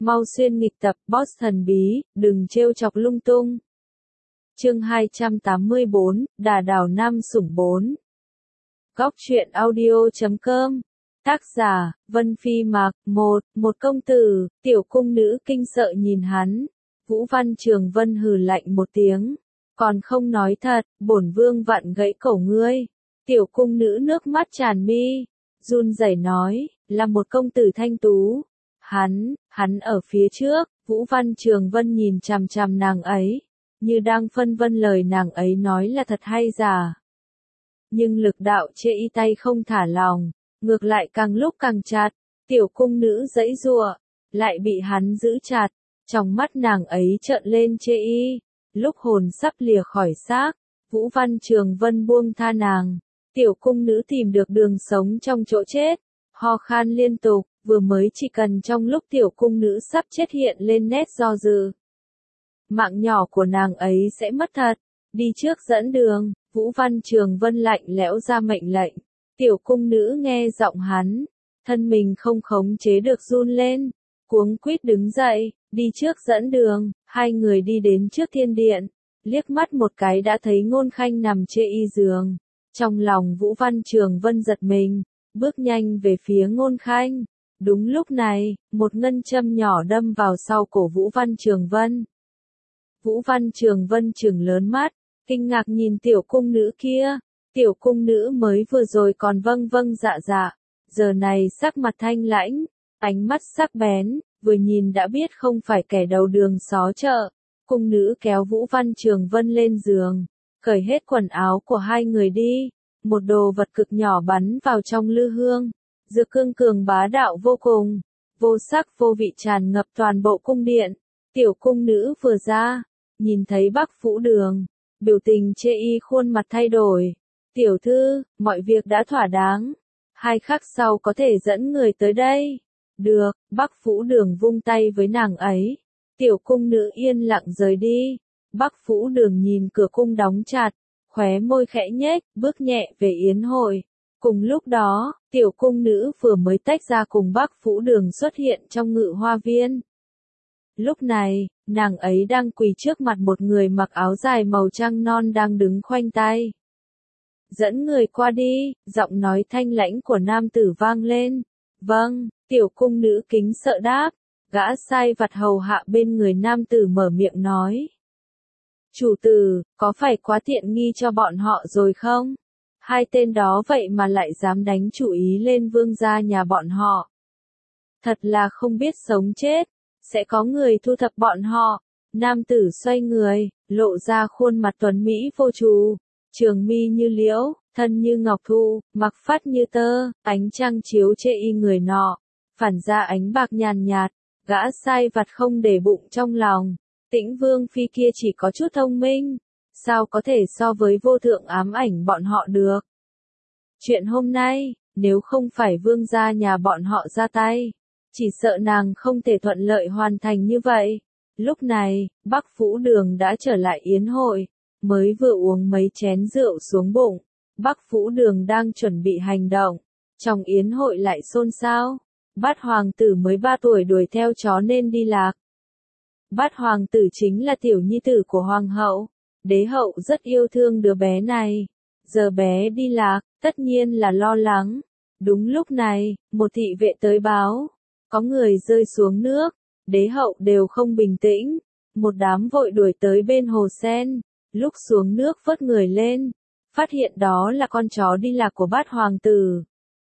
mau xuyên nghịch tập, boss thần bí, đừng trêu chọc lung tung. Chương 284, Đà Đảo Nam Sủng 4. Góc truyện audio.com. Tác giả, Vân Phi Mạc. Một công tử, tiểu cung nữ kinh sợ nhìn hắn. Vũ Văn Trường Vân hừ lạnh một tiếng. Còn không nói thật, bổn vương vặn gãy cổ ngươi. Tiểu cung nữ nước mắt tràn mi, run rẩy nói, là một công tử thanh tú. Hắn ở phía trước. Vũ Văn Trường Vân nhìn chằm chằm nàng ấy, như đang phân vân lời nàng ấy nói là thật hay giả. Nhưng lực đạo chê y tay không thả lòng, ngược lại càng lúc càng chặt. Tiểu cung nữ giãy giụa, lại bị hắn giữ chặt. Trong mắt nàng ấy trợn lên chê y. Lúc hồn sắp lìa khỏi xác, Vũ Văn Trường Vân buông tha nàng. Tiểu cung nữ tìm được đường sống trong chỗ chết, ho khan liên tục, vừa mới chỉ cần trong lúc tiểu cung nữ sắp chết hiện lên nét do dự. Mạng nhỏ của nàng ấy sẽ mất thật, đi trước dẫn đường. Vũ Văn Trường Vân lạnh lẽo ra mệnh lệnh. Tiểu cung nữ nghe giọng hắn, thân mình không khống chế được run lên, cuống quýt đứng dậy, đi trước dẫn đường. Hai người đi đến trước thiên điện, liếc mắt một cái đã thấy Ngôn Khanh nằm chê y giường. Trong lòng Vũ Văn Trường Vân giật mình, bước nhanh về phía Ngôn Khanh. Đúng lúc này, một ngân châm nhỏ đâm vào sau cổ Vũ Văn Trường Vân. Vũ Văn Trường Vân trừng lớn mắt, kinh ngạc nhìn tiểu cung nữ kia. Tiểu cung nữ mới vừa rồi còn vâng vâng dạ dạ, giờ này sắc mặt thanh lãnh, ánh mắt sắc bén, vừa nhìn đã biết không phải kẻ đầu đường xó chợ. Cung nữ kéo Vũ Văn Trường Vân lên giường, cởi hết quần áo của hai người đi. Một đồ vật cực nhỏ bắn vào trong lư hương, dược cương cường bá đạo vô cùng, vô sắc vô vị tràn ngập toàn bộ cung điện. Tiểu cung nữ vừa ra, nhìn thấy Bắc Vũ Đường, biểu tình chê y khuôn mặt thay đổi. Tiểu thư, mọi việc đã thỏa đáng, 2 khắc sau có thể dẫn người tới đây. Được. Bắc Vũ Đường vung tay với nàng ấy. Tiểu cung nữ yên lặng rời đi. Bắc Vũ Đường nhìn cửa cung đóng chặt, khóe môi khẽ nhếch, bước nhẹ về yến hội. Cùng lúc đó, tiểu cung nữ vừa mới tách ra cùng Bắc Vũ Đường xuất hiện trong ngự hoa viên. Lúc này, nàng ấy đang quỳ trước mặt một người mặc áo dài màu trắng non đang đứng khoanh tay. Dẫn người qua đi, giọng nói thanh lãnh của nam tử vang lên. Vâng. Tiểu cung nữ kính sợ đáp. Gã sai vặt hầu hạ bên người nam tử mở miệng nói. Chủ tử, có phải quá tiện nghi cho bọn họ rồi không? Hai tên đó vậy mà lại dám đánh chủ ý lên vương gia nhà bọn họ. Thật là không biết sống chết, sẽ có người thu thập bọn họ. Nam tử xoay người, lộ ra khuôn mặt tuấn mỹ vô trù, trường mi như liễu, thân như ngọc thụ, mặc phát như tơ, ánh trăng chiếu chê y người nọ, phản ra ánh bạc nhàn nhạt. Gã sai vặt không để bụng trong lòng, Tĩnh Vương phi kia chỉ có chút thông minh, sao có thể so với vô thượng ám ảnh bọn họ được. Chuyện hôm nay, nếu không phải vương gia nhà bọn họ ra tay, chỉ sợ nàng không thể thuận lợi hoàn thành như vậy. Lúc này, Bắc Vũ Đường đã trở lại yến hội, mới vừa uống mấy chén rượu xuống bụng. Bắc Vũ Đường đang chuẩn bị hành động, trong yến hội lại xôn xao. Bát hoàng tử mới 3 tuổi đuổi theo chó nên đi lạc. Bát hoàng tử chính là tiểu nhi tử của hoàng hậu. Đế hậu rất yêu thương đứa bé này. Giờ bé đi lạc, tất nhiên là lo lắng. Đúng lúc này, một thị vệ tới báo. Có người rơi xuống nước. Đế hậu đều không bình tĩnh. Một đám vội đuổi tới bên hồ sen. Lúc xuống nước vớt người lên, phát hiện đó là con chó đi lạc của bát hoàng tử.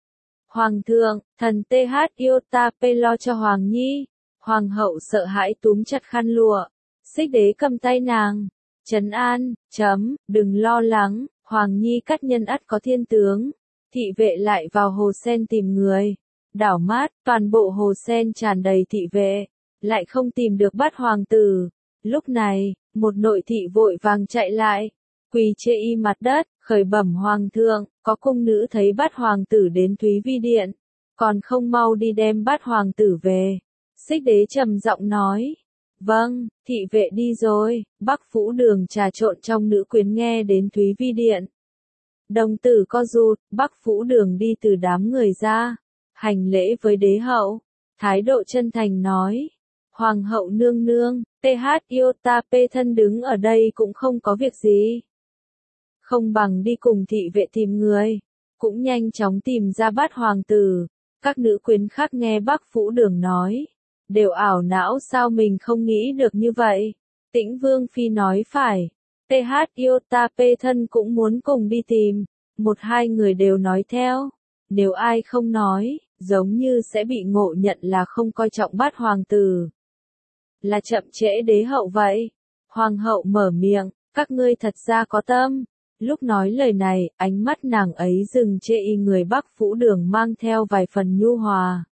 Hoàng thượng, thần TH Iota P lo cho Hoàng Nhi. Hoàng hậu sợ hãi túm chặt khăn lụa. Xích Đế cầm tay nàng. Trấn an, đừng lo lắng, Hoàng Nhi cắt nhân ắt có thiên tướng. Thị vệ lại vào hồ sen tìm người. Đảo mắt, toàn bộ hồ sen tràn đầy thị vệ. Lại không tìm được bát hoàng tử. Lúc này, một nội thị vội vàng chạy lại. Quỳ chê y mặt đất, khởi bẩm hoàng thượng, có cung nữ thấy bát hoàng tử đến Thúy Vi Điện, còn không mau đi đem bát hoàng tử về. Xích Đế trầm giọng nói. Vâng, thị vệ đi rồi. Bắc Vũ Đường trà trộn trong nữ quyến nghe đến Thúy Vi Điện. Đồng tử co rụt, Bắc Vũ Đường đi từ đám người ra, hành lễ với đế hậu, thái độ chân thành nói. Hoàng hậu nương nương, TH Iota-P thân đứng ở đây cũng không có việc gì. Không bằng đi cùng thị vệ tìm người. Cũng nhanh chóng tìm ra Bát hoàng tử. Các nữ quyến khác nghe Bắc Phủ Đường nói. Đều ảo não sao mình không nghĩ được như vậy. Tĩnh Vương Phi nói phải. TH Iota-P thân cũng muốn cùng đi tìm. Một hai người đều nói theo. Nếu ai không nói, giống như sẽ bị ngộ nhận là không coi trọng Bát hoàng tử. Là chậm trễ đế hậu vậy. Hoàng hậu mở miệng, các ngươi thật ra có tâm. Lúc nói lời này, ánh mắt nàng ấy dừng chê y người Bắc Phủ Đường mang theo vài phần nhu hòa.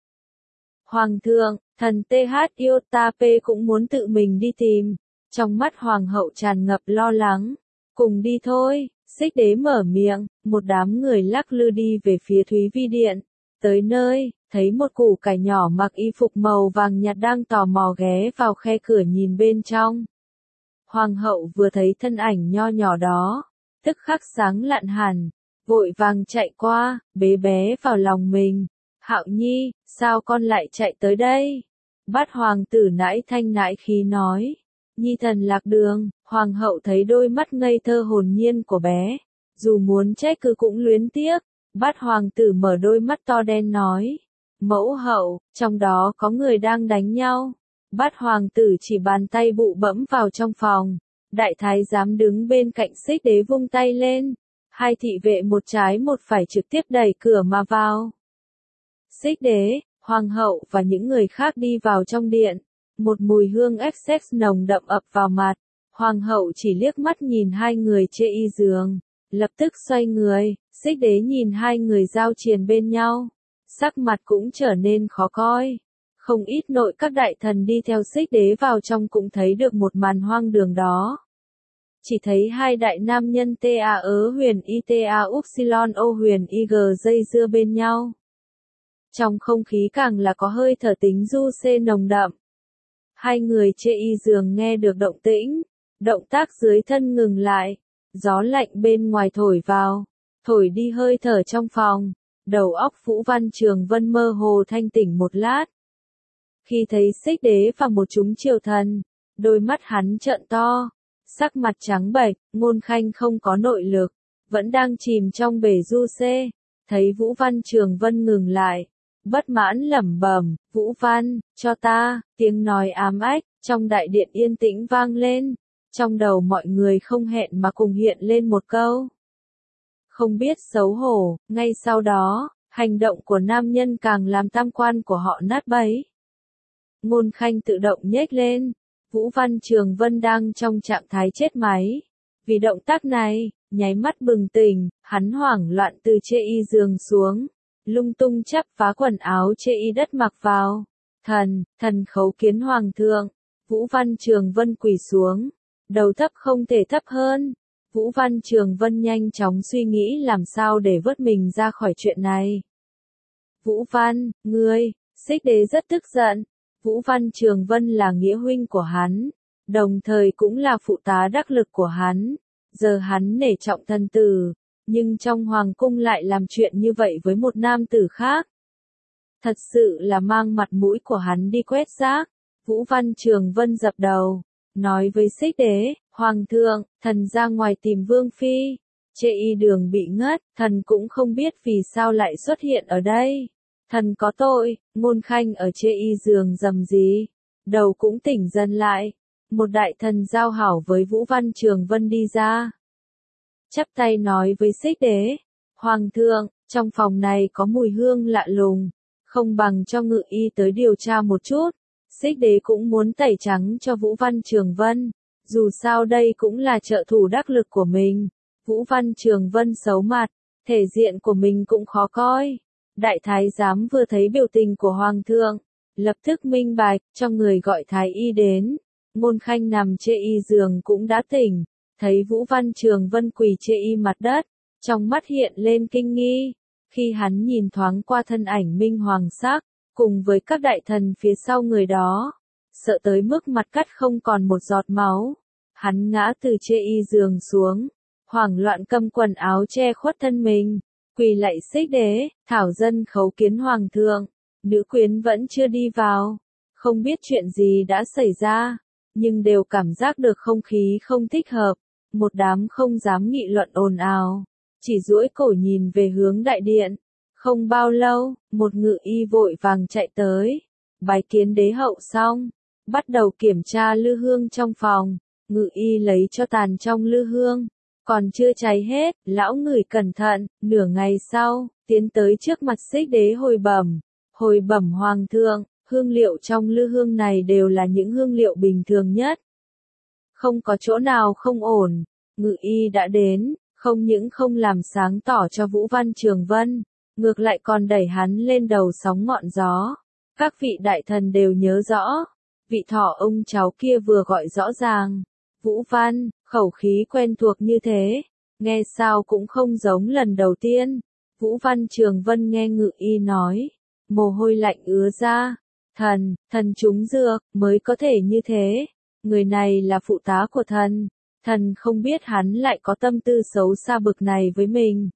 Hoàng thượng, thần TH Iota-P cũng muốn tự mình đi tìm. Trong mắt hoàng hậu tràn ngập lo lắng. Cùng đi thôi, Xích Đế mở miệng, một đám người lắc lư đi về phía Thúy Vi Điện. Tới nơi, thấy một củ cải nhỏ mặc y phục màu vàng nhạt đang tò mò ghé vào khe cửa nhìn bên trong. Hoàng hậu vừa thấy thân ảnh nho nhỏ đó, tức khắc sáng lạn hẳn, vội vàng chạy qua, bế bé vào lòng mình. Hạo Nhi, sao con lại chạy tới đây? Bát hoàng tử nãi thanh nãi khí nói. Nhi thần lạc đường. Hoàng hậu thấy đôi mắt ngây thơ hồn nhiên của bé, dù muốn trách cứ cũng luyến tiếc. Bát hoàng tử mở đôi mắt to đen nói. Mẫu hậu, trong đó có người đang đánh nhau. Bát hoàng tử chỉ bàn tay bụ bẫm vào trong phòng. Đại thái giám đứng bên cạnh Xích Đế vung tay lên. Hai thị vệ một trái một phải trực tiếp đẩy cửa mà vào. Xích Đế, hoàng hậu và những người khác đi vào trong điện. Một mùi hương excess nồng đậm ập vào mặt. Hoàng hậu chỉ liếc mắt nhìn hai người chê y giường. Lập tức xoay người, Xích Đế nhìn hai người giao triền bên nhau. Sắc mặt cũng trở nên khó coi. Không ít nội các đại thần đi theo Xích Đế vào trong cũng thấy được một màn hoang đường đó. Chỉ thấy hai đại nam nhân Ta ớ huyền y Ta upsilon ô huyền ig dây dưa bên nhau. Trong không khí càng là có hơi thở tính du xê nồng đậm. Hai người chê y giường nghe được động tĩnh, động tác dưới thân ngừng lại, gió lạnh bên ngoài thổi vào, thổi đi hơi thở trong phòng, đầu óc Vũ Văn Trường Vân mơ hồ thanh tỉnh một lát. Khi thấy Xích Đế và một chúng triều thần, đôi mắt hắn trợn to, sắc mặt trắng bệch, Ngôn Khanh không có nội lực, vẫn đang chìm trong bể du xê, thấy Vũ Văn Trường Vân ngừng lại. Bất mãn lẩm bẩm, Vũ Văn, cho ta, tiếng nói ám ách, trong đại điện yên tĩnh vang lên, trong đầu mọi người không hẹn mà cùng hiện lên một câu. Không biết xấu hổ, ngay sau đó, hành động của nam nhân càng làm tam quan của họ nát bấy. Ngôn Khanh tự động nhếch lên, Vũ Văn Trường Vân đang trong trạng thái chết máy. Vì động tác này, nháy mắt bừng tỉnh, hắn hoảng loạn từ chê y giường xuống. Lung tung chắp phá quần áo chê y đất mặc vào. Thần khấu kiến hoàng thượng. Vũ Văn Trường Vân quỳ xuống. Đầu thấp không thể thấp hơn. Vũ Văn Trường Vân nhanh chóng suy nghĩ làm sao để vớt mình ra khỏi chuyện này. Vũ Văn, ngươi, Xích Đế rất tức giận. Vũ Văn Trường Vân là nghĩa huynh của hắn. Đồng thời cũng là phụ tá đắc lực của hắn. Giờ hắn nể trọng thân tử. Nhưng trong hoàng cung lại làm chuyện như vậy với một nam tử khác. Thật sự là mang mặt mũi của hắn đi quét rác. Vũ Văn Trường Vân dập đầu, nói với Xích Đế, Hoàng thượng, thần ra ngoài tìm Vương Phi. Chê y đường bị ngất, thần cũng không biết vì sao lại xuất hiện ở đây. Thần có tội. Ngôn Khanh ở chê y giường rầm rì, đầu cũng tỉnh dần lại. Một đại thần giao hảo với Vũ Văn Trường Vân đi ra. Chắp tay nói với Xích Đế, Hoàng thượng, trong phòng này có mùi hương lạ lùng, không bằng cho ngự y tới điều tra một chút. Xích Đế cũng muốn tẩy trắng cho Vũ Văn Trường Vân, dù sao đây cũng là trợ thủ đắc lực của mình. Vũ Văn Trường Vân xấu mặt, thể diện của mình cũng khó coi. Đại thái giám vừa thấy biểu tình của Hoàng thượng, lập tức minh bạch, cho người gọi thái y đến. Ngôn Khanh nằm chê y giường cũng đã tỉnh. Thấy Vũ Văn Trường Vân quỳ chê y mặt đất, trong mắt hiện lên kinh nghi. Khi hắn nhìn thoáng qua thân ảnh minh hoàng sắc, cùng với các đại thần phía sau người đó, sợ tới mức mặt cắt không còn một giọt máu. Hắn ngã từ chê y giường xuống, hoảng loạn cầm quần áo che khuất thân mình, quỳ lạy Xích Đế, thảo dân khấu kiến hoàng thượng. Nữ quyến vẫn chưa đi vào, không biết chuyện gì đã xảy ra, nhưng đều cảm giác được không khí không thích hợp, một đám không dám nghị luận ồn ào, chỉ duỗi cổ nhìn về hướng đại điện. Không bao lâu, một ngự y vội vàng chạy tới, bái kiến đế hậu xong, bắt đầu kiểm tra lư hương trong phòng, ngự y lấy cho tàn trong lư hương, còn chưa cháy hết, lão ngửi cẩn thận, nửa ngày sau, tiến tới trước mặt Xích Đế hồi bẩm hoàng thượng, hương liệu trong lư hương này đều là những hương liệu bình thường nhất. Không có chỗ nào không ổn, ngự y đã đến, không những không làm sáng tỏ cho Vũ Văn Trường Vân, ngược lại còn đẩy hắn lên đầu sóng ngọn gió. Các vị đại thần đều nhớ rõ, vị thọ ông cháu kia vừa gọi rõ ràng. Vũ Văn, khẩu khí quen thuộc như thế, nghe sao cũng không giống lần đầu tiên. Vũ Văn Trường Vân nghe ngự y nói, mồ hôi lạnh ứa ra. Thần trúng dược, mới có thể như thế. Người này là phụ tá của thần không biết hắn lại có tâm tư xấu xa bực này với mình.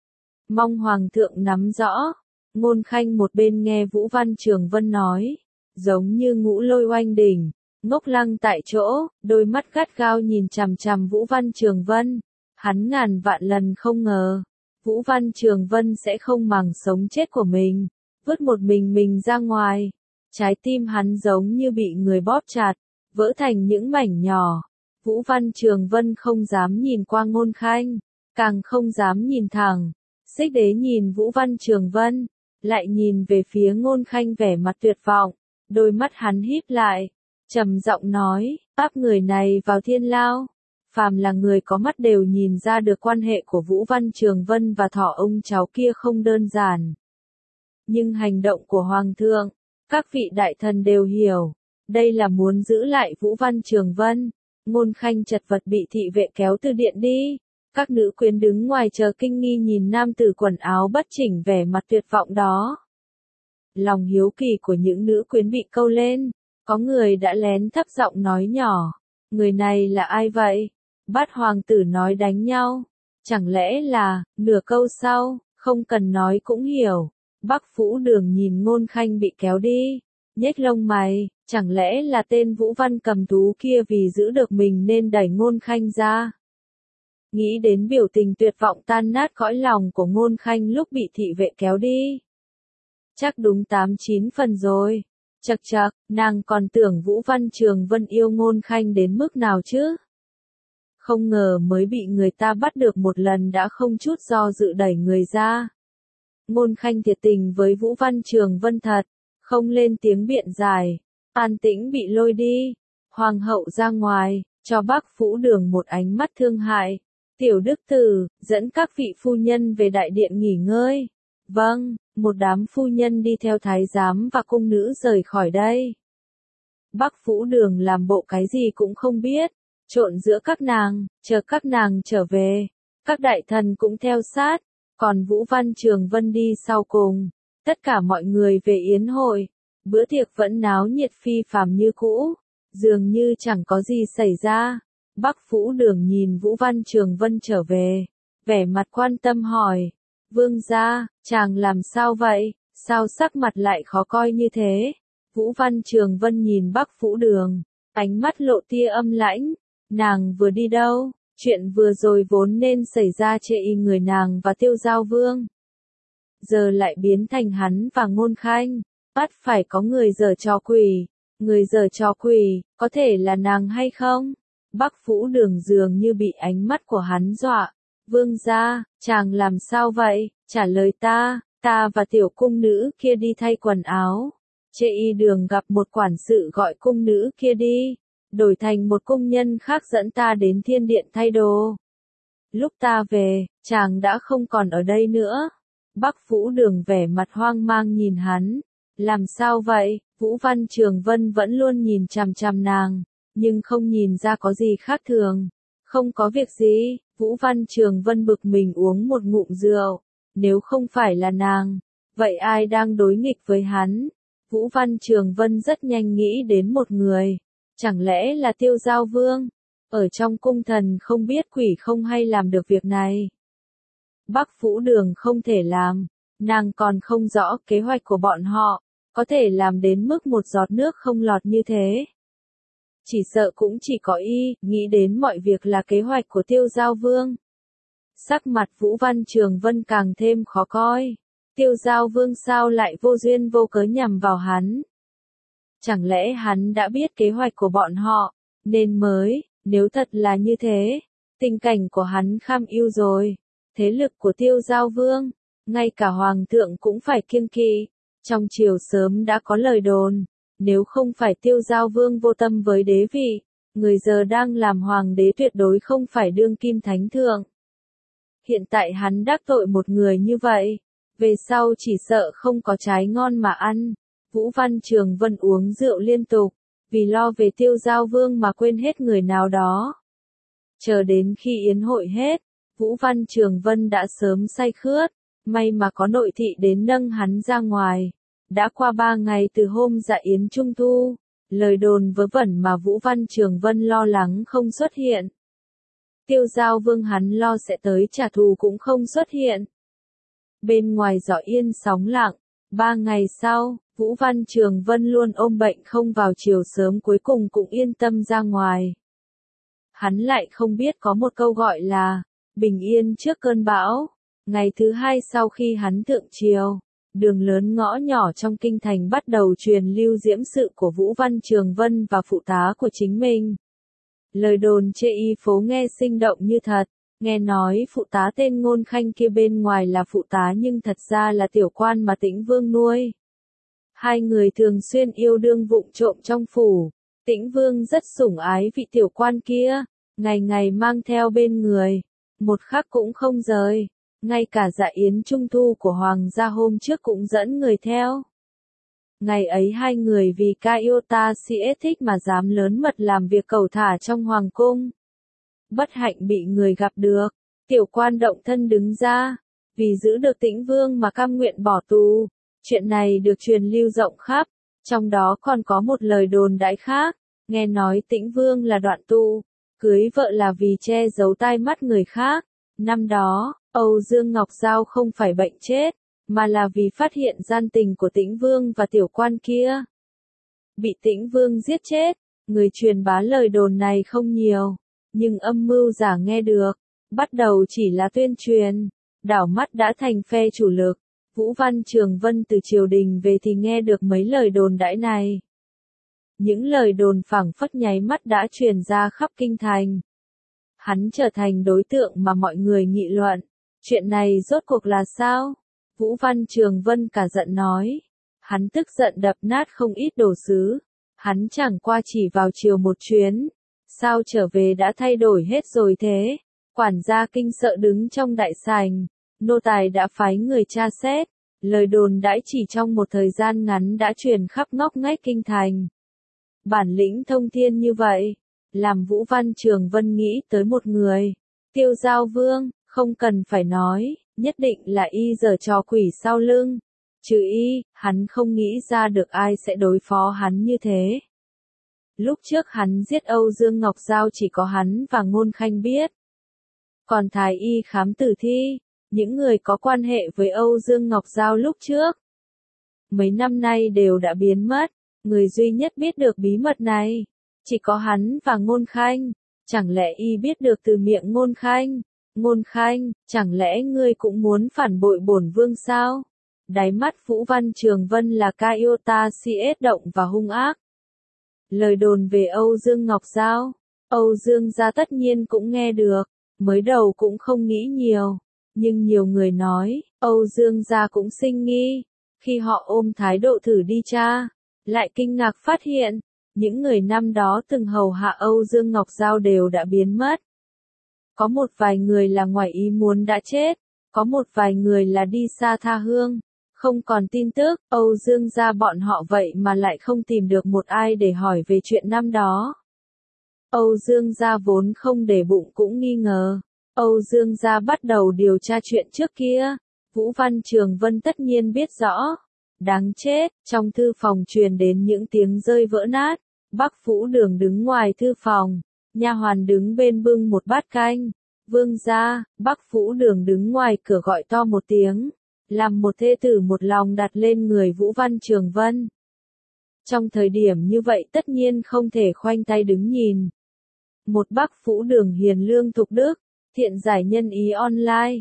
Mong Hoàng thượng nắm rõ. Ngôn Khanh một bên nghe Vũ Văn Trường Vân nói, giống như ngũ lôi oanh đỉnh, ngốc lăng tại chỗ, đôi mắt gắt gao nhìn chằm chằm Vũ Văn Trường Vân. Hắn ngàn vạn lần không ngờ, Vũ Văn Trường Vân sẽ không màng sống chết của mình, vứt một mình ra ngoài. Trái tim hắn giống như bị người bóp chặt, vỡ thành những mảnh nhỏ. Vũ Văn Trường Vân không dám nhìn qua Ngôn Khanh, càng không dám nhìn thẳng. Xích Đế nhìn Vũ Văn Trường Vân, lại nhìn về phía Ngôn Khanh vẻ mặt tuyệt vọng, đôi mắt hắn híp lại, trầm giọng nói, áp người này vào thiên lao. Phàm là người có mắt đều nhìn ra được quan hệ của Vũ Văn Trường Vân và thọ ông cháu kia không đơn giản. Nhưng hành động của Hoàng thượng, các vị đại thần đều hiểu, đây là muốn giữ lại Vũ Văn Trường Vân. Ngôn Khanh chật vật bị thị vệ kéo từ điện đi. Các nữ quyến đứng ngoài chờ kinh nghi nhìn nam tử quần áo bất chỉnh vẻ mặt tuyệt vọng đó. Lòng hiếu kỳ của những nữ quyến bị câu lên, có người đã lén thấp giọng nói nhỏ, người này là ai vậy? Bát hoàng tử nói đánh nhau, chẳng lẽ là, nửa câu sau, không cần nói cũng hiểu. Bắc Phủ Đường nhìn Ngôn Khanh bị kéo đi, nhếch lông mày, chẳng lẽ là tên Vũ Văn cầm thú kia vì giữ được mình nên đẩy Ngôn Khanh ra. Nghĩ đến biểu tình tuyệt vọng tan nát cõi lòng của Ngôn Khanh lúc bị thị vệ kéo đi. Chắc đúng 8-9 phần rồi. Chậc chậc, nàng còn tưởng Vũ Văn Trường Vân yêu Ngôn Khanh đến mức nào chứ? Không ngờ mới bị người ta bắt được một lần đã không chút do dự đẩy người ra. Ngôn Khanh thiệt tình với Vũ Văn Trường Vân thật, không lên tiếng biện giải, an tĩnh bị lôi đi. Hoàng hậu ra ngoài, cho Bắc Phủ Đường một ánh mắt thương hại. Tiểu đức tử, dẫn các vị phu nhân về đại điện nghỉ ngơi. Vâng, một đám phu nhân đi theo thái giám và cung nữ rời khỏi đây. Bắc Phủ Đường làm bộ cái gì cũng không biết, trộn giữa các nàng, chờ các nàng trở về. Các đại thần cũng theo sát, còn Vũ Văn Trường Vân đi sau cùng. Tất cả mọi người về yến hội, bữa tiệc vẫn náo nhiệt phi phàm như cũ, dường như chẳng có gì xảy ra. Bắc Phủ Đường nhìn Vũ Văn Trường Vân trở về, vẻ mặt quan tâm hỏi, vương gia, chàng làm sao vậy, sao sắc mặt lại khó coi như thế? Vũ Văn Trường Vân nhìn Bắc Phủ Đường, ánh mắt lộ tia âm lãnh, nàng vừa đi đâu, chuyện vừa rồi vốn nên xảy ra chê y người nàng và Tiêu Giao Vương. Giờ lại biến thành hắn và Ngôn Khanh, bắt phải có người giở trò quỷ, người giở trò quỷ, có thể là nàng hay không? Bắc Phủ Đường dường như bị ánh mắt của hắn dọa. Vương gia, chàng làm sao vậy? Trả lời ta và tiểu cung nữ kia đi thay quần áo. Chê y đường gặp một quản sự gọi cung nữ kia đi, đổi thành một cung nhân khác dẫn ta đến thiên điện thay đồ. Lúc ta về, chàng đã không còn ở đây nữa. Bắc Phủ Đường vẻ mặt hoang mang nhìn hắn. Làm sao vậy? Vũ Văn Trường Vân vẫn luôn nhìn chằm chằm nàng, nhưng không nhìn ra có gì khác thường. Không có việc gì, Vũ Văn Trường Vân bực mình uống một ngụm rượu. Nếu không phải là nàng, vậy ai đang đối nghịch với hắn? Vũ Văn Trường Vân rất nhanh nghĩ đến một người. Chẳng lẽ là Tiêu Giao Vương? Ở trong cung thần không biết quỷ không hay làm được việc này. Bắc Phủ Đường không thể làm, nàng còn không rõ kế hoạch của bọn họ. có thể làm đến mức một giọt nước không lọt như thế. Chỉ sợ cũng chỉ có y, nghĩ đến mọi việc là kế hoạch của Tiêu Giao Vương. Sắc mặt Vũ Văn Trường Vân càng thêm khó coi. Tiêu Giao Vương sao lại vô duyên vô cớ nhằm vào hắn? Chẳng lẽ hắn đã biết kế hoạch của bọn họ, nên mới, nếu thật là như thế, tình cảnh của hắn kham ưu rồi. Thế lực của Tiêu Giao Vương, ngay cả Hoàng thượng cũng phải kiêng kỵ. Trong triều sớm đã có lời đồn, nếu không phải Tiêu Giao Vương vô tâm với đế vị, người giờ đang làm hoàng đế tuyệt đối không phải đương kim thánh thượng. Hiện tại hắn đắc tội một người như vậy, về sau chỉ sợ không có trái ngon mà ăn. Vũ Văn Trường Vân uống rượu liên tục, vì lo về Tiêu Giao Vương mà quên hết người nào đó. Chờ đến khi yến hội hết, Vũ Văn Trường Vân đã sớm say khướt, may mà có nội thị đến nâng hắn ra ngoài. Đã qua 3 ngày từ hôm dạ yến trung thu, lời đồn vớ vẩn mà Vũ Văn Trường Vân lo lắng không xuất hiện. Tiêu Giao Vương hắn lo sẽ tới trả thù cũng không xuất hiện. Bên ngoài gió yên sóng lặng, 3 ngày sau, Vũ Văn Trường Vân luôn ôm bệnh không vào chiều sớm cuối cùng cũng yên tâm ra ngoài. Hắn lại không biết có một câu gọi là, bình yên trước cơn bão. Ngày thứ 2 sau khi hắn thượng triều, đường lớn ngõ nhỏ trong kinh thành bắt đầu truyền lưu diễm sự của Vũ Văn Trường Vân và phụ tá của chính mình. Lời đồn chê y phố nghe sinh động như thật, nghe nói phụ tá tên Ngôn Khanh kia bên ngoài là phụ tá nhưng thật ra là tiểu quan mà Tĩnh Vương nuôi. Hai người thường xuyên yêu đương vụng trộm trong phủ, Tĩnh Vương rất sủng ái vị tiểu quan kia, ngày ngày mang theo bên người, một khắc cũng không rời. Ngay cả dạ yến trung thu của hoàng gia hôm trước cũng dẫn người theo. Ngày ấy hai người vì Caiota CS thích mà dám lớn mật làm việc cẩu thả trong hoàng cung. Bất hạnh bị người gặp được, tiểu quan động thân đứng ra, vì giữ được Tĩnh Vương mà cam nguyện bỏ tù. Chuyện này được truyền lưu rộng khắp, trong đó còn có một lời đồn đại khác, nghe nói Tĩnh Vương là đoạn tu, cưới vợ là vì che giấu tai mắt người khác. Năm đó, Âu Dương Ngọc Giao không phải bệnh chết, mà là vì phát hiện gian tình của Tĩnh Vương và tiểu quan kia. Bị Tĩnh Vương giết chết, người truyền bá lời đồn này không nhiều, nhưng âm mưu giả nghe được, bắt đầu chỉ là tuyên truyền, đảo mắt đã thành phe chủ lực. Vũ Văn Trường Vân từ triều đình về thì nghe được mấy lời đồn đãi này. Những lời đồn phảng phất nháy mắt đã truyền ra khắp kinh thành. Hắn trở thành đối tượng mà mọi người nghị luận. Chuyện này rốt cuộc là sao? Vũ Văn Trường Vân cả giận nói. Hắn tức giận đập nát không ít đồ sứ. Hắn chẳng qua chỉ vào triều một chuyến. Sao trở về đã thay đổi hết rồi thế? Quản gia kinh sợ đứng trong đại sảnh. Nô tài đã phái người tra xét. Lời đồn đãi chỉ trong một thời gian ngắn đã truyền khắp ngóc ngách kinh thành. Bản lĩnh thông thiên như vậy, làm Vũ Văn Trường Vân nghĩ tới một người. Tiêu Giao Vương, không cần phải nói, nhất định là y giở trò quỷ sau lưng. Trừ y, hắn không nghĩ ra được ai sẽ đối phó hắn như thế. Lúc trước hắn giết Âu Dương Ngọc Giao chỉ có hắn và Ngôn Khanh biết. Còn Thái Y khám tử thi, những người có quan hệ với Âu Dương Ngọc Giao lúc trước, mấy năm nay đều đã biến mất. Người duy nhất biết được bí mật này, chỉ có hắn và Ngôn Khanh. Chẳng lẽ y biết được từ miệng Ngôn Khanh? Ngôn Khanh, chẳng lẽ ngươi cũng muốn phản bội bổn vương sao? Đáy mắt Vũ Văn Trường Vân là Caiota CS động và hung ác. Lời đồn về Âu Dương Ngọc Giao, Âu Dương gia tất nhiên cũng nghe được, mới đầu cũng không nghĩ nhiều, nhưng nhiều người nói, Âu Dương gia cũng sinh nghi. Khi họ ôm thái độ thử đi tra, lại kinh ngạc phát hiện, những người năm đó từng hầu hạ Âu Dương Ngọc Giao đều đã biến mất. Có một vài người là ngoài ý muốn đã chết, có một vài người là đi xa tha hương, không còn tin tức. Âu Dương gia bọn họ vậy mà lại không tìm được một ai để hỏi về chuyện năm đó. Âu Dương gia vốn không để bụng cũng nghi ngờ. Âu Dương gia bắt đầu điều tra chuyện trước kia. Vũ Văn Trường Vân tất nhiên biết rõ. Đáng chết, trong thư phòng truyền đến những tiếng rơi vỡ nát. Bắc Vũ Đường đứng ngoài thư phòng, nha hoàn đứng bên bưng một bát canh. Vương gia, Bắc Vũ Đường đứng ngoài cửa gọi to một tiếng. làm một thê tử một lòng đặt lên người Vũ Văn Trường Vân. Trong thời điểm như vậy tất nhiên không thể khoanh tay đứng nhìn. Một Bắc Phủ Đường hiền lương thục đức, thiện giải nhân ý online.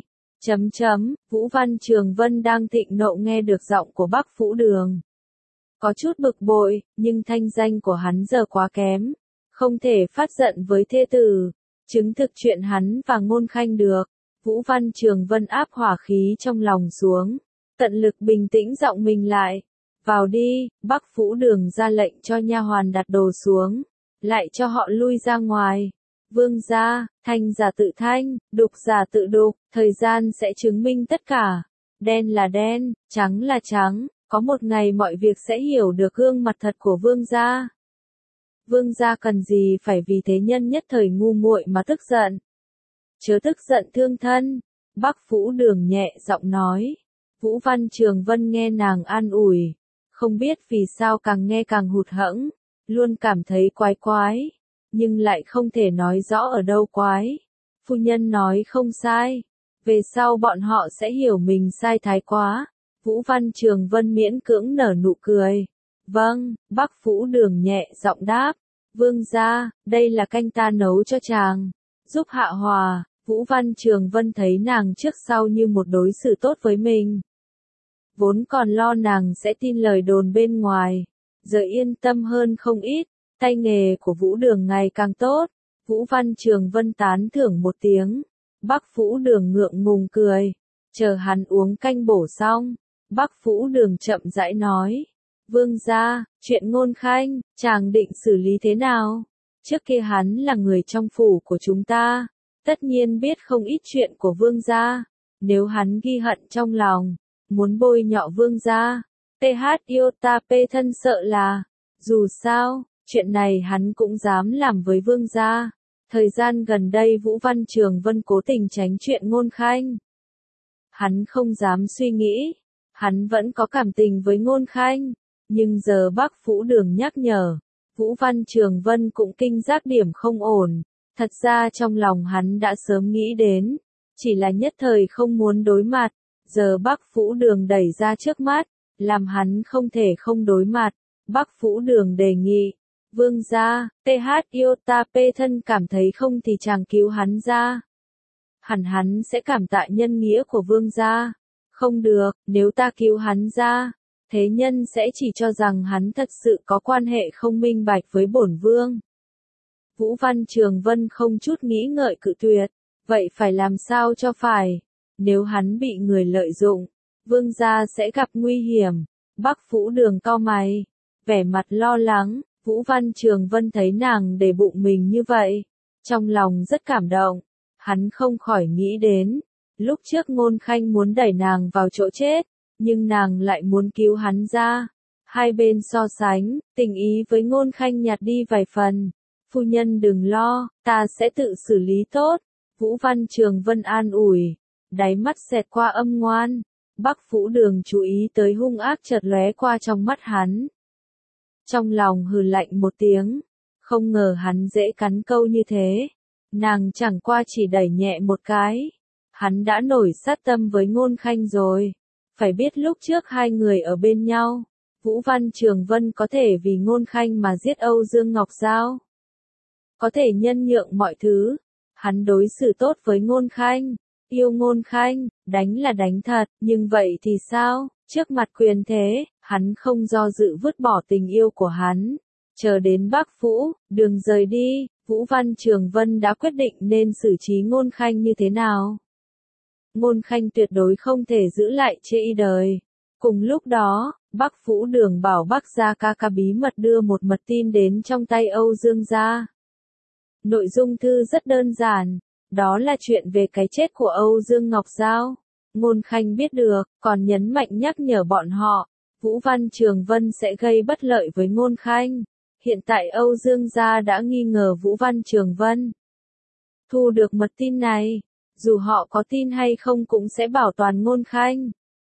Vũ Văn Trường Vân đang thịnh nộ nghe được giọng của Bắc Phủ Đường. Có chút bực bội, nhưng thanh danh của hắn giờ quá kém. Không thể phát giận với thê tử, chứng thực chuyện hắn và Ngôn Khanh được. Vũ Văn Trường Vân áp hỏa khí trong lòng xuống, tận lực bình tĩnh giọng mình lại. Vào đi, Bắc Phủ Đường ra lệnh cho nha hoàn đặt đồ xuống, lại cho họ lui ra ngoài. Vương gia, thanh giả tự thanh, đục giả tự đục, thời gian sẽ chứng minh tất cả. Đen là đen, trắng là trắng, có một ngày mọi việc sẽ hiểu được gương mặt thật của vương gia. Vương gia cần gì phải vì thế nhân nhất thời ngu muội mà tức giận. Chớ tức giận thương thân, Bắc Phủ Đường nhẹ giọng nói. Vũ Văn Trường Vân nghe nàng an ủi, không biết vì sao càng nghe càng hụt hẫng, luôn cảm thấy quái quái, nhưng lại không thể nói rõ ở đâu quái. Phu nhân nói không sai, về sau bọn họ sẽ hiểu mình sai thái quá. Vũ Văn Trường Vân miễn cưỡng nở nụ cười. Vâng, Bắc Phủ Đường nhẹ giọng đáp. Vương gia, đây là canh ta nấu cho chàng, giúp hạ hòa. Vũ Văn Trường Vân thấy nàng trước sau như một đối xử tốt với mình. Vốn còn lo nàng sẽ tin lời đồn bên ngoài, giờ yên tâm hơn không ít, tay nghề của Vũ Đường ngày càng tốt. Vũ Văn Trường Vân tán thưởng một tiếng. Bắc Phủ Đường ngượng ngùng cười, chờ hắn uống canh bổ xong, Bắc Phủ Đường chậm rãi nói. Vương gia, chuyện Ngôn Khanh, chàng định xử lý thế nào? Trước kia hắn là người trong phủ của chúng ta, tất nhiên biết không ít chuyện của vương gia. Nếu hắn ghi hận trong lòng, muốn bôi nhọ vương gia, TH yêu ta p thân sợ là, dù sao, chuyện này hắn cũng dám làm với vương gia. Thời gian gần đây Vũ Văn Trường Vân cố tình tránh chuyện Ngôn Khanh. Hắn không dám suy nghĩ, hắn vẫn có cảm tình với Ngôn Khanh, nhưng giờ Bắc Phủ Đường nhắc nhở, Vũ Văn Trường Vân cũng kinh giác điểm không ổn. Thật ra trong lòng hắn đã sớm nghĩ đến, chỉ là nhất thời không muốn đối mặt, giờ Bắc Phủ Đường đẩy ra trước mắt, làm hắn không thể không đối mặt. Bắc Phủ Đường đề nghị, vương gia, TH yêu ta p thân cảm thấy không thì chàng cứu hắn ra. Hẳn hắn sẽ cảm tạ nhân nghĩa của vương gia. Không được, nếu ta cứu hắn ra, thế nhân sẽ chỉ cho rằng hắn thật sự có quan hệ không minh bạch với bổn vương. Vũ Văn Trường Vân không chút nghĩ ngợi cự tuyệt, vậy phải làm sao cho phải? Nếu hắn bị người lợi dụng, vương gia sẽ gặp nguy hiểm. Bắc Phủ Đường cau mày, vẻ mặt lo lắng. Vũ Văn Trường Vân thấy nàng để bụng mình như vậy, trong lòng rất cảm động. Hắn không khỏi nghĩ đến, lúc trước Ngôn Khanh muốn đẩy nàng vào chỗ chết, nhưng nàng lại muốn cứu hắn ra. Hai bên so sánh, tình ý với Ngôn Khanh nhạt đi vài phần. Phu nhân đừng lo, ta sẽ tự xử lý tốt. Vũ Văn Trường Vân an ủi, đáy mắt xẹt qua âm ngoan. Bắc Phủ Đường chú ý tới hung ác chợt lóe qua trong mắt hắn. Trong lòng hừ lạnh một tiếng, không ngờ hắn dễ cắn câu như thế. Nàng chẳng qua chỉ đẩy nhẹ một cái, hắn đã nổi sát tâm với Ngôn Khanh rồi. Phải biết lúc trước hai người ở bên nhau, Vũ Văn Trường Vân có thể vì Ngôn Khanh mà giết Âu Dương Ngọc Giao. Có thể nhân nhượng mọi thứ, hắn đối xử tốt với Ngôn Khanh, yêu Ngôn Khanh, đánh là đánh thật, nhưng vậy thì sao? Trước mặt quyền thế, hắn không do dự vứt bỏ tình yêu của hắn. Chờ đến Bắc Phủ Đường rời đi, Vũ Văn Trường Vân đã quyết định nên xử trí Ngôn Khanh như thế nào. Ngôn Khanh tuyệt đối không thể giữ lại chê y đời. Cùng lúc đó, Bắc Phủ Đường bảo Bắc gia ca ca bí mật đưa một mật tin đến trong tay Âu Dương gia. Nội dung thư rất đơn giản, đó là chuyện về cái chết của Âu Dương Ngọc Giao. Ngôn Khanh biết được, còn nhấn mạnh nhắc nhở bọn họ, Vũ Văn Trường Vân sẽ gây bất lợi với Ngôn Khanh. Hiện tại Âu Dương gia đã nghi ngờ Vũ Văn Trường Vân. Thu được mật tin này, dù họ có tin hay không cũng sẽ bảo toàn Ngôn Khanh.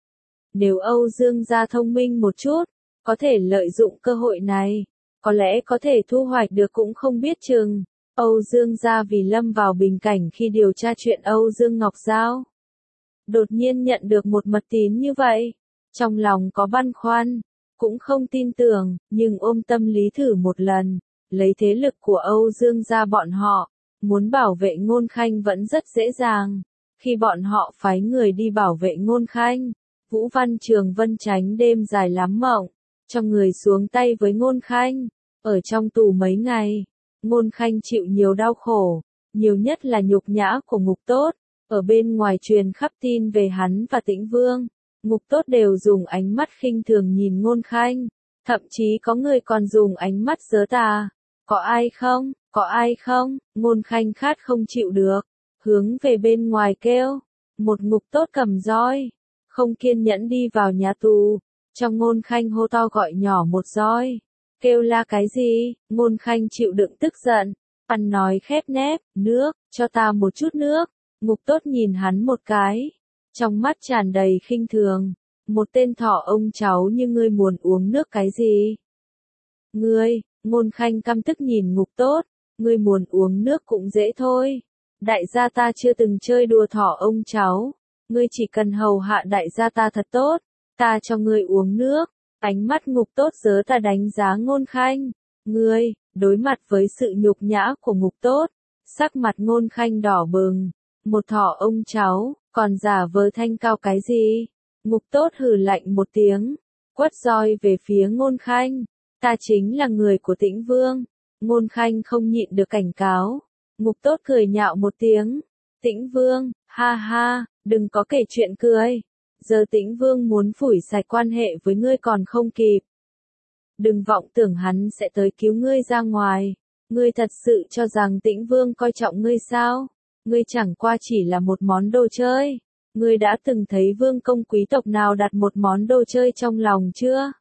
Nếu Âu Dương gia thông minh một chút, có thể lợi dụng cơ hội này, có lẽ có thể thu hoạch được cũng không biết chừng. Âu Dương gia vì lâm vào bình cảnh khi điều tra chuyện Âu Dương Ngọc Giao. đột nhiên nhận được một mật tín như vậy. Trong lòng có băn khoăn, cũng không tin tưởng, nhưng ôm tâm lý thử một lần, lấy thế lực của Âu Dương gia bọn họ, muốn bảo vệ Ngôn Khanh vẫn rất dễ dàng. Khi bọn họ phái người đi bảo vệ Ngôn Khanh, Vũ Văn Trường Vân tránh đêm dài lắm mộng, cho người xuống tay với Ngôn Khanh, ở trong tù mấy ngày. Ngôn Khanh chịu nhiều đau khổ, nhiều nhất là nhục nhã của Ngục Tốt, ở bên ngoài truyền khắp tin về hắn và Tĩnh Vương. Ngục Tốt đều dùng ánh mắt khinh thường nhìn Ngôn Khanh, thậm chí có người còn dùng ánh mắt giớ tà. Có ai không? Có ai không? Ngôn Khanh khát không chịu được, hướng về bên ngoài kêu. Một Ngục Tốt cầm roi, không kiên nhẫn đi vào nhà tù, trong Ngôn Khanh hô to gọi nhỏ một roi. Kêu la cái gì? Ngôn Khanh chịu đựng tức giận, ăn nói khép nép, nước, cho ta một chút nước. Ngục Tốt nhìn hắn một cái, trong mắt tràn đầy khinh thường. Một tên thỏ ông cháu như ngươi muốn uống nước cái gì? Ngươi, Ngôn Khanh căm tức nhìn Ngục Tốt, ngươi muốn uống nước cũng dễ thôi. Đại gia ta chưa từng chơi đùa thỏ ông cháu, ngươi chỉ cần hầu hạ đại gia ta thật tốt, ta cho ngươi uống nước. Ánh mắt Ngục Tốt giớ ta đánh giá Ngôn Khanh. Ngươi, đối mặt với sự nhục nhã của Ngục Tốt, sắc mặt Ngôn Khanh đỏ bừng. Một thỏ ông cháu, còn giả vờ thanh cao cái gì? Ngục Tốt hừ lạnh một tiếng, quất roi về phía Ngôn Khanh. Ta chính là người của Tĩnh Vương. Ngôn Khanh không nhịn được cảnh cáo. Ngục Tốt cười nhạo một tiếng. Tĩnh Vương, ha ha, đừng có kể chuyện cười. Giờ Tĩnh Vương muốn phủi sạch quan hệ với ngươi còn không kịp. Đừng vọng tưởng hắn sẽ tới cứu ngươi ra ngoài. Ngươi thật sự cho rằng Tĩnh Vương coi trọng ngươi sao? Ngươi chẳng qua chỉ là một món đồ chơi. Ngươi đã từng thấy vương công quý tộc nào đặt một món đồ chơi trong lòng chưa?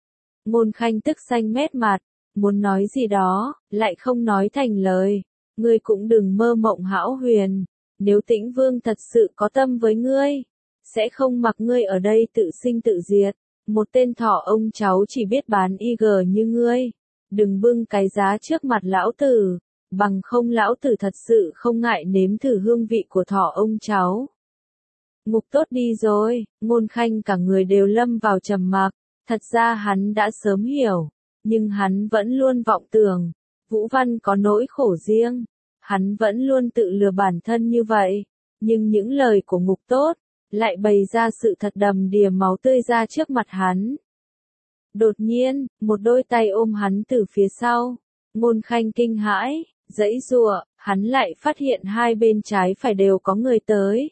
Ngôn Khanh tức xanh mét mặt, muốn nói gì đó, lại không nói thành lời. Ngươi cũng đừng mơ mộng hão huyền. Nếu Tĩnh Vương thật sự có tâm với ngươi, sẽ không mặc ngươi ở đây tự sinh tự diệt. Một tên thỏ ông cháu chỉ biết bán IG như ngươi. Đừng bưng cái giá trước mặt lão tử, bằng không lão tử thật sự không ngại nếm thử hương vị của thỏ ông cháu. Ngục Tốt đi rồi, Ngôn Khanh cả người đều lâm vào trầm mặc. Thật ra hắn đã sớm hiểu, nhưng hắn vẫn luôn vọng tưởng, Vũ Văn có nỗi khổ riêng. Hắn vẫn luôn tự lừa bản thân như vậy, nhưng những lời của Ngục Tốt lại bày ra sự thật đầm đìa máu tươi ra trước mặt hắn. Đột nhiên, một đôi tay ôm hắn từ phía sau. Ngôn Khanh kinh hãi, giãy giụa, hắn lại phát hiện hai bên trái phải đều có người tới.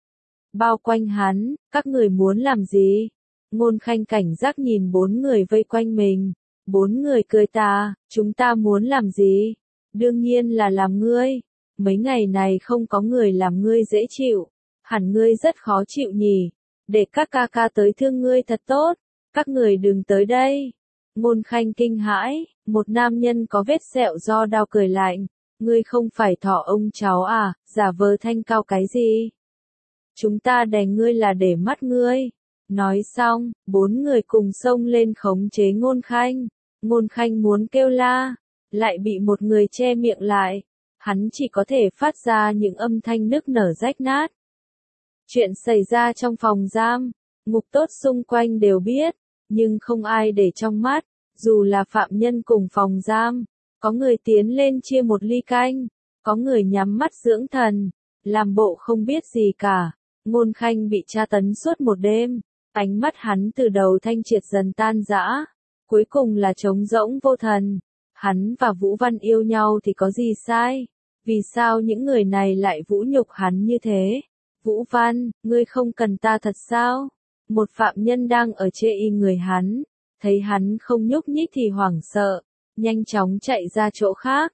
Bao quanh hắn, các người muốn làm gì? Ngôn Khanh cảnh giác nhìn bốn người vây quanh mình. Bốn người cười ta, chúng ta muốn làm gì? Đương nhiên là làm ngươi. Mấy ngày này không có người làm ngươi dễ chịu. Hẳn ngươi rất khó chịu nhỉ. Để các ca ca tới thương ngươi thật tốt. Các người đừng tới đây. Ngôn Khanh kinh hãi, một nam nhân có vết sẹo do đau cười lạnh. Ngươi không phải thỏ ông cháu à, giả vờ thanh cao cái gì? Chúng ta đè ngươi là để mắt ngươi. Nói xong, bốn người cùng xông lên khống chế Ngôn Khanh. Ngôn Khanh muốn kêu la, lại bị một người che miệng lại. Hắn chỉ có thể phát ra những âm thanh nức nở rách nát. Chuyện xảy ra trong phòng giam, Ngục Tốt xung quanh đều biết, nhưng không ai để trong mắt, dù là phạm nhân cùng phòng giam. Có người tiến lên chia một ly canh, có người nhắm mắt dưỡng thần, làm bộ không biết gì cả. Ngôn Khanh bị tra tấn suốt một đêm, ánh mắt hắn từ đầu thanh triệt dần tan rã, cuối cùng là trống rỗng vô thần. Hắn và Vũ Văn yêu nhau thì có gì sai? Vì sao những người này lại vũ nhục hắn như thế? Vũ Văn, ngươi không cần ta thật sao? Một phạm nhân đang ở chê y người hắn, thấy hắn không nhúc nhích thì hoảng sợ, nhanh chóng chạy ra chỗ khác.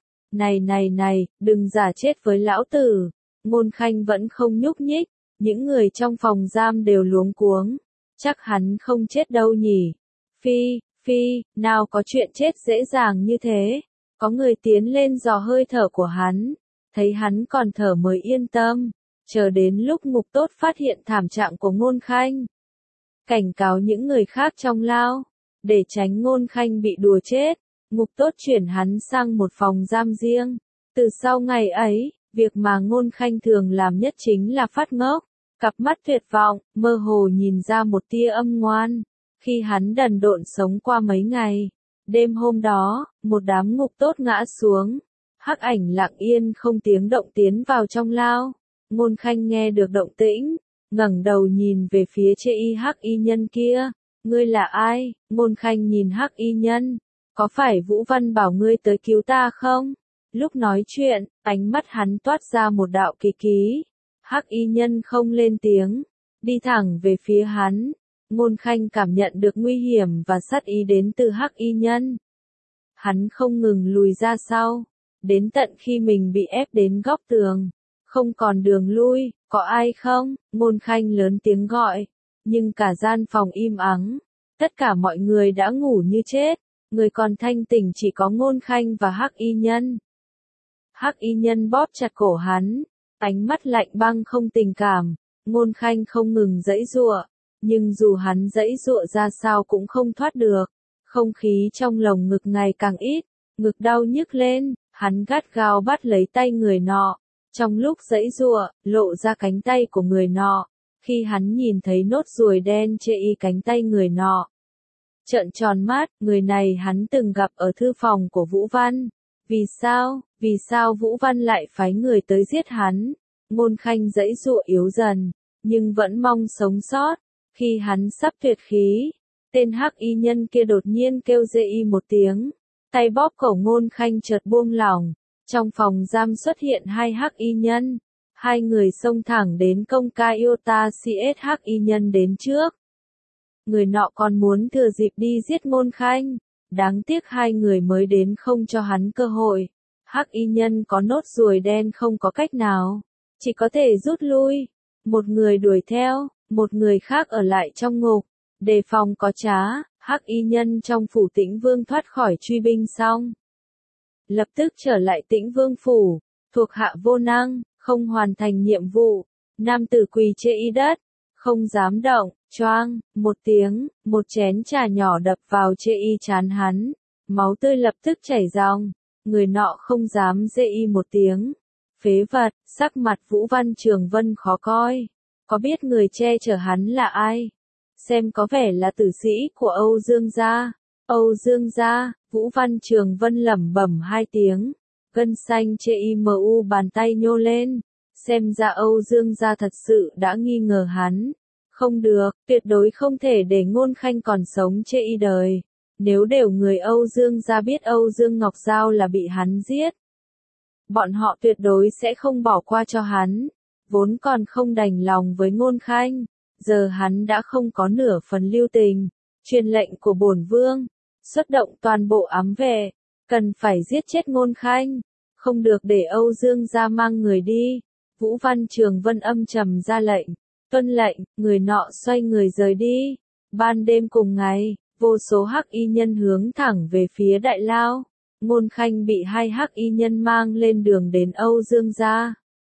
Này, đừng giả chết với lão tử. Ngôn Khanh vẫn không nhúc nhích, những người trong phòng giam đều luống cuống. Chắc hắn không chết đâu nhỉ? Phi, nào có chuyện chết dễ dàng như thế. Có người tiến lên dò hơi thở của hắn, thấy hắn còn thở mới yên tâm. Chờ đến lúc Ngục Tốt phát hiện thảm trạng của Ngôn Khanh, cảnh cáo những người khác trong lao, để tránh Ngôn Khanh bị đùa chết. Ngục Tốt chuyển hắn sang một phòng giam riêng. Từ sau ngày ấy, việc mà Ngôn Khanh thường làm nhất chính là phát ngốc. Cặp mắt tuyệt vọng, mơ hồ nhìn ra một tia âm ngoan. Khi hắn đần độn sống qua mấy ngày, đêm hôm đó, một đám ngục tốt ngã xuống. Hắc ảnh lặng yên không tiếng động tiến vào trong lao. Ngôn Khanh nghe được động tĩnh, ngẩng đầu nhìn về phía chê y hắc y nhân kia. Ngươi là ai? Ngôn Khanh nhìn hắc y nhân. Có phải Vũ Văn bảo ngươi tới cứu ta không? Lúc nói chuyện, ánh mắt hắn toát ra một đạo kỳ ký. Hắc y nhân không lên tiếng, đi thẳng về phía hắn. Ngôn Khanh cảm nhận được nguy hiểm và sát ý đến từ hắc y nhân. Hắn không ngừng lùi ra sau, đến tận khi mình bị ép đến góc tường. Không còn đường lui, có ai không? Ngôn Khanh lớn tiếng gọi, nhưng cả gian phòng im ắng. Tất cả mọi người đã ngủ như chết, người còn thanh tỉnh chỉ có Ngôn Khanh và hắc y nhân. Hắc y nhân bóp chặt cổ hắn, ánh mắt lạnh băng không tình cảm. Ngôn Khanh không ngừng giãy giụa, nhưng dù hắn giãy giụa ra sao cũng không thoát được. Không khí trong lồng ngực ngày càng ít, ngực đau nhức lên, hắn gắt gao bắt lấy tay người nọ. Trong lúc giãy giụa, lộ ra cánh tay của người nọ. Khi hắn nhìn thấy nốt ruồi đen chê y cánh tay người nọ, trợn tròn mắt, người này hắn từng gặp ở thư phòng của Vũ Văn. Vì sao Vũ Văn lại phái người tới giết hắn? Ngôn Khanh giãy giụa yếu dần, nhưng vẫn mong sống sót. Khi hắn sắp tuyệt khí, tên hắc y nhân kia đột nhiên kêu dê y một tiếng. Tay bóp cổ Ngôn Khanh chợt buông lỏng. Trong phòng giam xuất hiện hai hắc y nhân. Hai người xông thẳng đến công ca Iota CS hắc y nhân đến trước. Người nọ còn muốn thừa dịp đi giết Ngôn Khanh. Đáng tiếc hai người mới đến không cho hắn cơ hội. Hắc y nhân có nốt ruồi đen không có cách nào, chỉ có thể rút lui. Một người đuổi theo, một người khác ở lại trong ngục, đề phòng có trá. Hắc y nhân trong phủ Tĩnh Vương thoát khỏi truy binh xong, lập tức trở lại Tĩnh Vương phủ, thuộc hạ vô năng, không hoàn thành nhiệm vụ. Nam tử quỳ trên y đất, không dám động. Choang, một tiếng, một chén trà nhỏ đập vào chê y trán hắn, máu tươi lập tức chảy ròng. Người nọ không dám dê y một tiếng. Phế vật, sắc mặt Vũ Văn Trường Vân khó coi. Có biết người che chở hắn là ai? Xem có vẻ là tử sĩ của Âu Dương gia. Âu Dương gia, Vũ Văn Trường Vân lẩm bẩm hai tiếng. Gân xanh chê y mu bàn tay nhô lên. Xem ra Âu Dương gia thật sự đã nghi ngờ hắn. Không được, tuyệt đối không thể để Ngôn Khanh còn sống chê y đời. Nếu đều người Âu Dương gia biết Âu Dương Ngọc Giao là bị hắn giết, bọn họ tuyệt đối sẽ không bỏ qua cho hắn. Vốn còn không đành lòng với Ngôn Khanh, giờ hắn đã không có nửa phần lưu tình. Truyền lệnh của bổn vương, xuất động toàn bộ ám vệ, cần phải giết chết Ngôn Khanh, không được để Âu Dương gia mang người đi. Vũ Văn Trường Vân âm trầm ra lệnh. Tuân lệnh, người nọ xoay người rời đi. Ban đêm cùng ngày, vô số hắc y nhân hướng thẳng về phía đại lao. Ngôn Khanh bị hai hắc y nhân mang lên đường đến Âu Dương gia.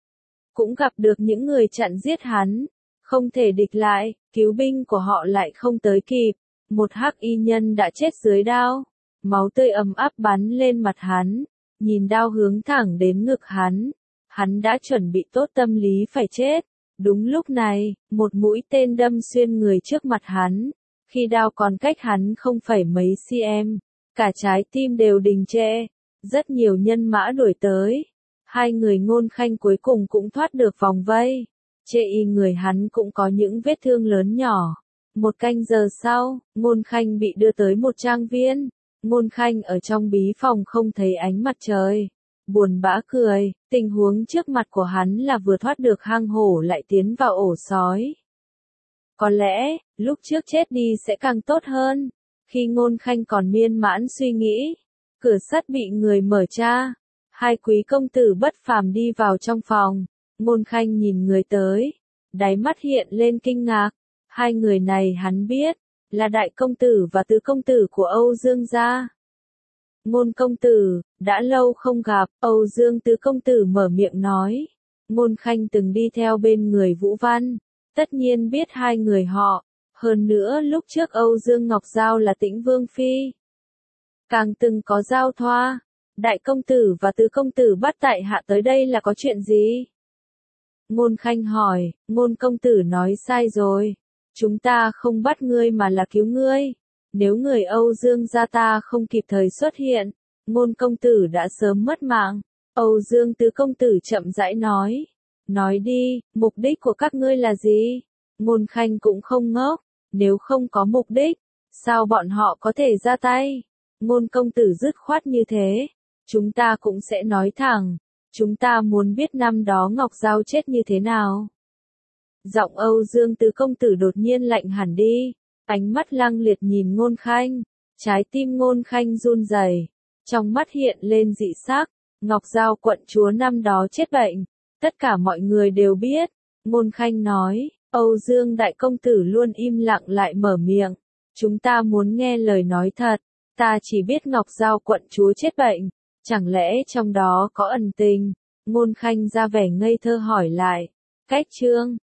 Cũng gặp được những người chặn giết hắn. Không thể địch lại, cứu binh của họ lại không tới kịp. Một hắc y nhân đã chết dưới đao. Máu tươi ấm áp bắn lên mặt hắn. Nhìn đao hướng thẳng đến ngực hắn. Hắn đã chuẩn bị tốt tâm lý phải chết. Đúng lúc này, một mũi tên đâm xuyên người trước mặt hắn. Khi đao còn cách hắn không phải mấy cm, cả trái tim đều đình trệ. Rất nhiều nhân mã đuổi tới. Hai người Ngôn Khanh cuối cùng cũng thoát được vòng vây. Chê y người hắn cũng có những vết thương lớn nhỏ. Một canh giờ sau, Ngôn Khanh bị đưa tới một trang viên. Ngôn Khanh ở trong bí phòng không thấy ánh mặt trời. Buồn bã cười, tình huống trước mặt của hắn là vừa thoát được hang hổ lại tiến vào ổ sói. Có lẽ, lúc trước chết đi sẽ càng tốt hơn. Khi Ngôn Khanh còn miên mãn suy nghĩ, cửa sắt bị người mở ra. Hai quý công tử bất phàm đi vào trong phòng. Ngôn Khanh nhìn người tới, đáy mắt hiện lên kinh ngạc. Hai người này hắn biết, là đại công tử và tứ công tử của Âu Dương gia. Ngôn công tử, đã lâu không gặp. Âu Dương tứ công tử mở miệng nói. Ngôn Khanh từng đi theo bên người Vũ Văn, tất nhiên biết hai người họ. Hơn nữa lúc trước Âu Dương Ngọc Giao là Tĩnh Vương phi, càng từng có giao thoa. Đại công tử và tứ công tử bắt tại hạ tới đây là có chuyện gì? Ngôn Khanh hỏi, Ngôn công tử nói sai rồi. Chúng ta không bắt ngươi mà là cứu ngươi. Nếu người Âu Dương gia ta không kịp thời xuất hiện, Ngôn công tử đã sớm mất mạng. Âu Dương tứ công tử chậm rãi nói. Nói đi, mục đích của các ngươi là gì? Ngôn Khanh cũng không ngốc. Nếu không có mục đích, sao bọn họ có thể ra tay? Ngôn công tử dứt khoát như thế. Chúng ta cũng sẽ nói thẳng. Chúng ta muốn biết năm đó Ngọc Giao chết như thế nào. Giọng Âu Dương tứ công tử đột nhiên lạnh hẳn đi. Ánh mắt lăng liệt nhìn Ngôn Khanh. Trái tim Ngôn Khanh run rẩy. Trong mắt hiện lên dị sắc. Ngọc Giao quận chúa năm đó chết bệnh. Tất cả mọi người đều biết. Ngôn Khanh nói. Âu Dương đại công tử luôn im lặng lại mở miệng. Chúng ta muốn nghe lời nói thật. Ta chỉ biết Ngọc Giao quận chúa chết bệnh. Chẳng lẽ trong đó có ẩn tình? Ngôn Khanh ra vẻ ngây thơ hỏi lại. Cách chương